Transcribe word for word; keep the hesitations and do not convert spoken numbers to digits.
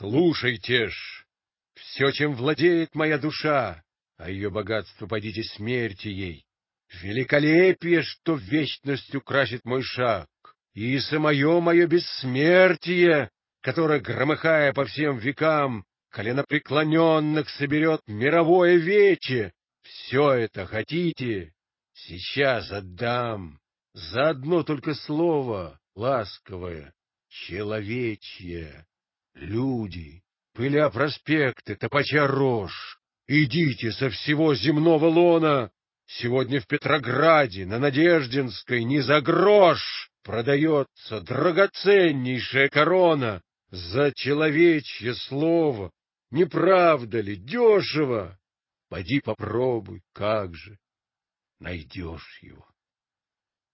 Слушайте ж, все, чем владеет моя душа, а ее богатство подите смерти ей, великолепие, что вечностью красит мой шаг, и самое мое бессмертие, которое, громыхая по всем векам, коленопреклоненных соберет мировое вече, все это хотите? Сейчас отдам за одно только слово ласковое, человечье. Люди, пыля проспекты, топача рожь, идите со всего земного лона. Сегодня в Петрограде, на Надеждинской, не за грош продается драгоценнейшая корона. За человечье слово, не правда ли, дешево? Поди попробуй, как же, найдешь его.